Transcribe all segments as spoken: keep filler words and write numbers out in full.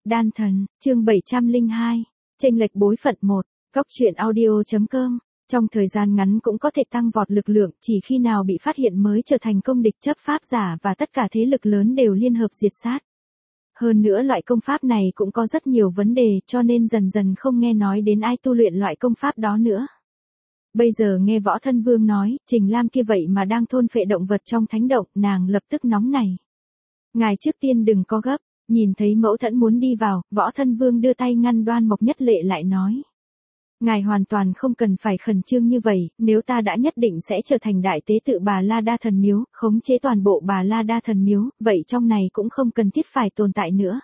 Đan thần, chương bảy trăm lẻ hai, chênh lệch bối phận một, Cóc truyện audio.com. Trong thời gian ngắn cũng có thể tăng vọt lực lượng, chỉ khi nào bị phát hiện mới trở thành công địch chấp pháp giả và tất cả thế lực lớn đều liên hợp diệt sát. Hơn nữa loại công pháp này cũng có rất nhiều vấn đề cho nên dần dần không nghe nói đến ai tu luyện loại công pháp đó nữa. Bây giờ nghe Võ Thân Vương nói, Trình Lam kia vậy mà đang thôn phệ động vật trong thánh động, nàng lập tức nóng này. Ngài trước tiên đừng có gấp, nhìn thấy mẫu thân muốn đi vào, Võ Thân Vương đưa tay ngăn Đoan Mộc Nhất Lệ lại nói. Ngài hoàn toàn không cần phải khẩn trương như vậy, nếu ta đã nhất định sẽ trở thành đại tế tự Bà La Đa Thần Miếu, khống chế toàn bộ Bà La Đa Thần Miếu, vậy trong này cũng không cần thiết phải tồn tại nữa.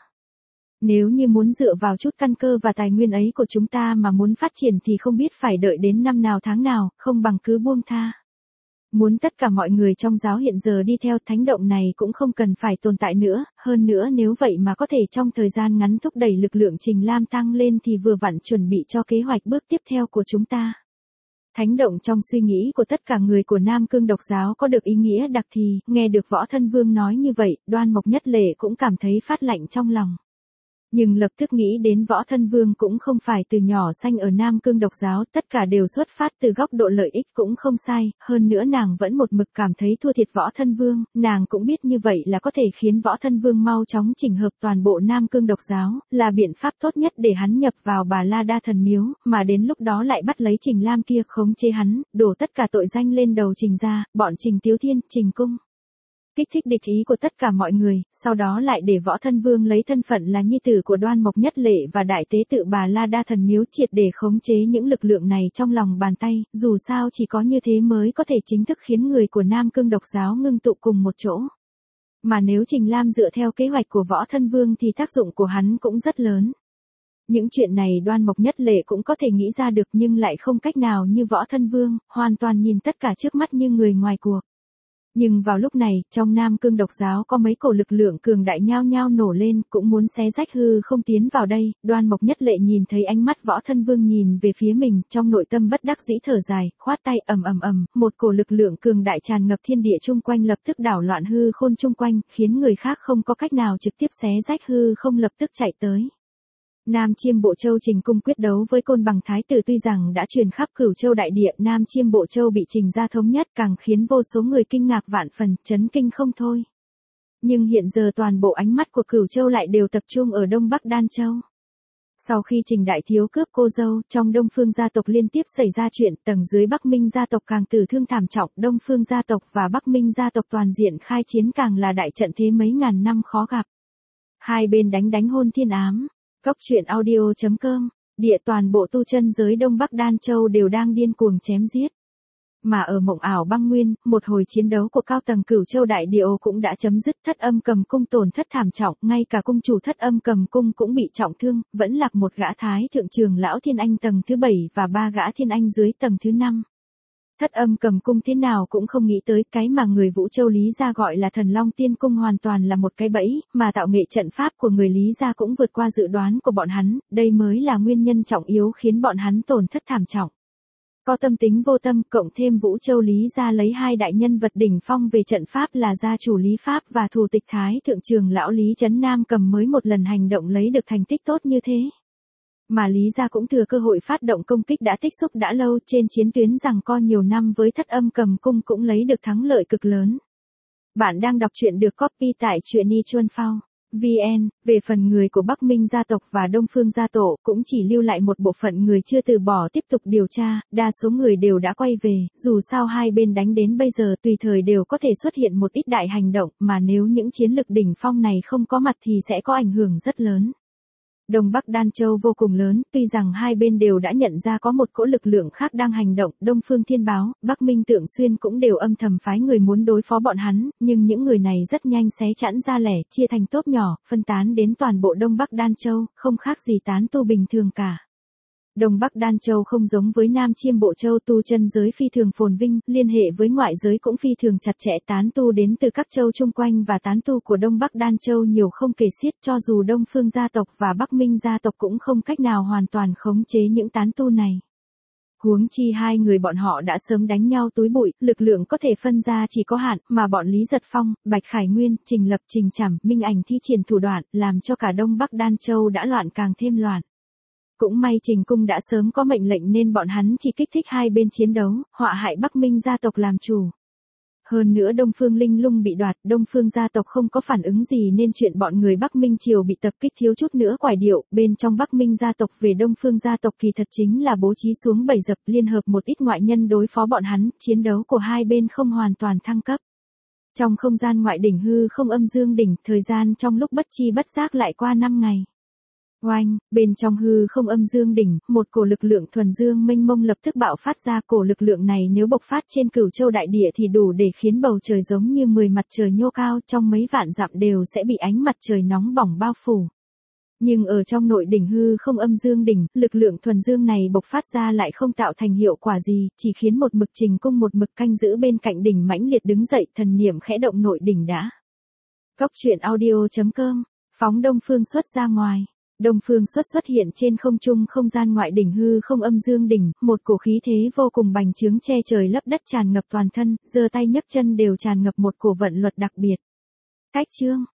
Nếu như muốn dựa vào chút căn cơ và tài nguyên ấy của chúng ta mà muốn phát triển thì không biết phải đợi đến năm nào tháng nào, không bằng cứ buông tha. Muốn tất cả mọi người trong giáo hiện giờ đi theo thánh động này cũng không cần phải tồn tại nữa, hơn nữa nếu vậy mà có thể trong thời gian ngắn thúc đẩy lực lượng Trình Lam tăng lên thì vừa vặn chuẩn bị cho kế hoạch bước tiếp theo của chúng ta. Thánh động trong suy nghĩ của tất cả người của Nam Cương Độc Giáo có được ý nghĩa đặc thì, nghe được Võ Thân Vương nói như vậy, Đoan Mộc Nhất Lệ cũng cảm thấy phát lạnh trong lòng. Nhưng lập tức nghĩ đến Võ Thân Vương cũng không phải từ nhỏ sanh ở Nam Cương Độc Giáo, tất cả đều xuất phát từ góc độ lợi ích cũng không sai, hơn nữa nàng vẫn một mực cảm thấy thua thiệt Võ Thân Vương, nàng cũng biết như vậy là có thể khiến Võ Thân Vương mau chóng chỉnh hợp toàn bộ Nam Cương Độc Giáo, là biện pháp tốt nhất để hắn nhập vào Bà La Đa Thần Miếu, mà đến lúc đó lại bắt lấy Trình Lam kia khống chế hắn, đổ tất cả tội danh lên đầu Trình gia, bọn Trình Tiếu Thiên, Trình Cung. Kích thích địch ý của tất cả mọi người, sau đó lại để Võ Thân Vương lấy thân phận là nhi tử của Đoan Mộc Nhất Lệ và đại tế tự Bà La Đa Thần Miếu triệt để khống chế những lực lượng này trong lòng bàn tay, dù sao chỉ có như thế mới có thể chính thức khiến người của Nam Cương Độc Giáo ngưng tụ cùng một chỗ. Mà nếu Trình Lam dựa theo kế hoạch của Võ Thân Vương thì tác dụng của hắn cũng rất lớn. Những chuyện này Đoan Mộc Nhất Lệ cũng có thể nghĩ ra được nhưng lại không cách nào như Võ Thân Vương, hoàn toàn nhìn tất cả trước mắt như người ngoài cuộc. Nhưng vào lúc này, trong Nam Cương Độc Giáo có mấy cổ lực lượng cường đại nhao nhao nổ lên, cũng muốn xé rách hư không tiến vào đây, Đoan Mộc Nhất Lệ nhìn thấy ánh mắt Võ Thân Vương nhìn về phía mình, trong nội tâm bất đắc dĩ thở dài, khoát tay ầm ầm ầm, một cổ lực lượng cường đại tràn ngập thiên địa chung quanh lập tức đảo loạn hư khôn chung quanh, khiến người khác không có cách nào trực tiếp xé rách hư không lập tức chạy tới. Nam Chiêm Bộ Châu Trình Cung quyết đấu với Côn Bằng Thái Tử tuy rằng đã truyền khắp Cửu Châu đại địa, Nam Chiêm Bộ Châu bị Trình gia thống nhất càng khiến vô số người kinh ngạc vạn phần, chấn kinh không thôi. Nhưng hiện giờ toàn bộ ánh mắt của Cửu Châu lại đều tập trung ở Đông Bắc Đan Châu. Sau khi Trình đại thiếu cướp cô dâu, trong Đông Phương gia tộc liên tiếp xảy ra chuyện, tầng dưới Bắc Minh gia tộc càng tử thương thảm trọng, Đông Phương gia tộc và Bắc Minh gia tộc toàn diện khai chiến càng là đại trận thế mấy ngàn năm khó gặp. Hai bên đánh đánh hôn thiên ám. Cóc truyện audio.com, địa toàn bộ tu chân giới Đông Bắc Đan Châu đều đang điên cuồng chém giết. Mà ở Mộng Ảo Băng Nguyên, một hồi chiến đấu của cao tầng Cửu Châu đại địa cũng đã chấm dứt, Thất Âm Cầm Cung tổn thất thảm trọng, ngay cả cung chủ Thất Âm Cầm Cung cũng bị trọng thương, vẫn lạc một gã thái thượng trưởng lão Thiên Anh tầng thứ bảy và ba gã Thiên Anh dưới tầng thứ năm. Thất Âm Cầm Cung thế nào cũng không nghĩ tới cái mà người Vũ Châu Lý gia gọi là Thần Long Tiên Cung hoàn toàn là một cái bẫy, mà tạo nghệ trận pháp của người Lý gia cũng vượt qua dự đoán của bọn hắn, đây mới là nguyên nhân trọng yếu khiến bọn hắn tổn thất thảm trọng. Có tâm tính vô tâm, cộng thêm Vũ Châu Lý gia lấy hai đại nhân vật đỉnh phong về trận pháp là gia chủ Lý Pháp và thủ tịch Thái thượng trưởng lão Lý Trấn Nam Cầm mới một lần hành động lấy được thành tích tốt như thế. Mà Lý gia cũng thừa cơ hội phát động công kích đã tích xúc đã lâu trên chiến tuyến giằng co nhiều năm với Thất Âm Cầm Cung cũng lấy được thắng lợi cực lớn. Bạn đang đọc truyện được copy tại truyện i chuan phao chấm vn, về phần người của Bắc Minh gia tộc và Đông Phương gia tổ cũng chỉ lưu lại một bộ phận người chưa từ bỏ tiếp tục điều tra, đa số người đều đã quay về, dù sao hai bên đánh đến bây giờ tùy thời đều có thể xuất hiện một ít đại hành động, mà nếu những chiến lực đỉnh phong này không có mặt thì sẽ có ảnh hưởng rất lớn. Đông Bắc Đan Châu vô cùng lớn, tuy rằng hai bên đều đã nhận ra có một cỗ lực lượng khác đang hành động, Đông Phương Thiên Báo, Bắc Minh Tượng Xuyên cũng đều âm thầm phái người muốn đối phó bọn hắn, nhưng những người này rất nhanh xé chẵn ra lẻ, chia thành tốp nhỏ, phân tán đến toàn bộ Đông Bắc Đan Châu, không khác gì tán tu bình thường cả. Đông Bắc Đan Châu không giống với Nam Chiêm Bộ Châu, tu chân giới phi thường phồn vinh, liên hệ với ngoại giới cũng phi thường chặt chẽ, tán tu đến từ các châu chung quanh và tán tu của Đông Bắc Đan Châu nhiều không kể xiết, cho dù Đông Phương gia tộc và Bắc Minh gia tộc cũng không cách nào hoàn toàn khống chế những tán tu này. Huống chi hai người bọn họ đã sớm đánh nhau túi bụi, lực lượng có thể phân ra chỉ có hạn, mà bọn Lý Giật Phong, Bạch Khải Nguyên, Trình Lập, Trình Trảm, Minh Ảnh thi triển thủ đoạn, làm cho cả Đông Bắc Đan Châu đã loạn càng thêm loạn. Cũng may Trình Cung đã sớm có mệnh lệnh nên bọn hắn chỉ kích thích hai bên chiến đấu, họa hại Bắc Minh gia tộc làm chủ. Hơn nữa Đông Phương Linh Lung bị đoạt, Đông Phương gia tộc không có phản ứng gì nên chuyện bọn người Bắc Minh Triều bị tập kích thiếu chút nữa quải điệu, bên trong Bắc Minh gia tộc về Đông Phương gia tộc kỳ thật chính là bố trí xuống bầy dập liên hợp một ít ngoại nhân đối phó bọn hắn, chiến đấu của hai bên không hoàn toàn thăng cấp. Trong không gian ngoại đỉnh hư không âm dương đỉnh, thời gian trong lúc bất chi bất giác lại qua năm ngày. Oanh, bên trong hư không âm dương đỉnh, một cổ lực lượng thuần dương mênh mông lập tức bạo phát ra. Cổ lực lượng này nếu bộc phát trên Cửu Châu đại địa thì đủ để khiến bầu trời giống như mười mặt trời nhô cao, trong mấy vạn dặm đều sẽ bị ánh mặt trời nóng bỏng bao phủ. Nhưng ở trong nội đỉnh hư không âm dương đỉnh, lực lượng thuần dương này bộc phát ra lại không tạo thành hiệu quả gì, chỉ khiến một mực Trình Cung một mực canh giữ bên cạnh đỉnh mãnh liệt đứng dậy, thần niệm khẽ động nội đỉnh đã. Cốc truyện audio chấm com, phóng Đông Phương xuất ra ngoài. Đông Phương xuất xuất hiện trên không trung không gian ngoại đỉnh hư không âm dương đỉnh, một cổ khí thế vô cùng bành trướng che trời lấp đất tràn ngập toàn thân, giơ tay nhấc chân đều tràn ngập một cổ vận luật đặc biệt. Cách chương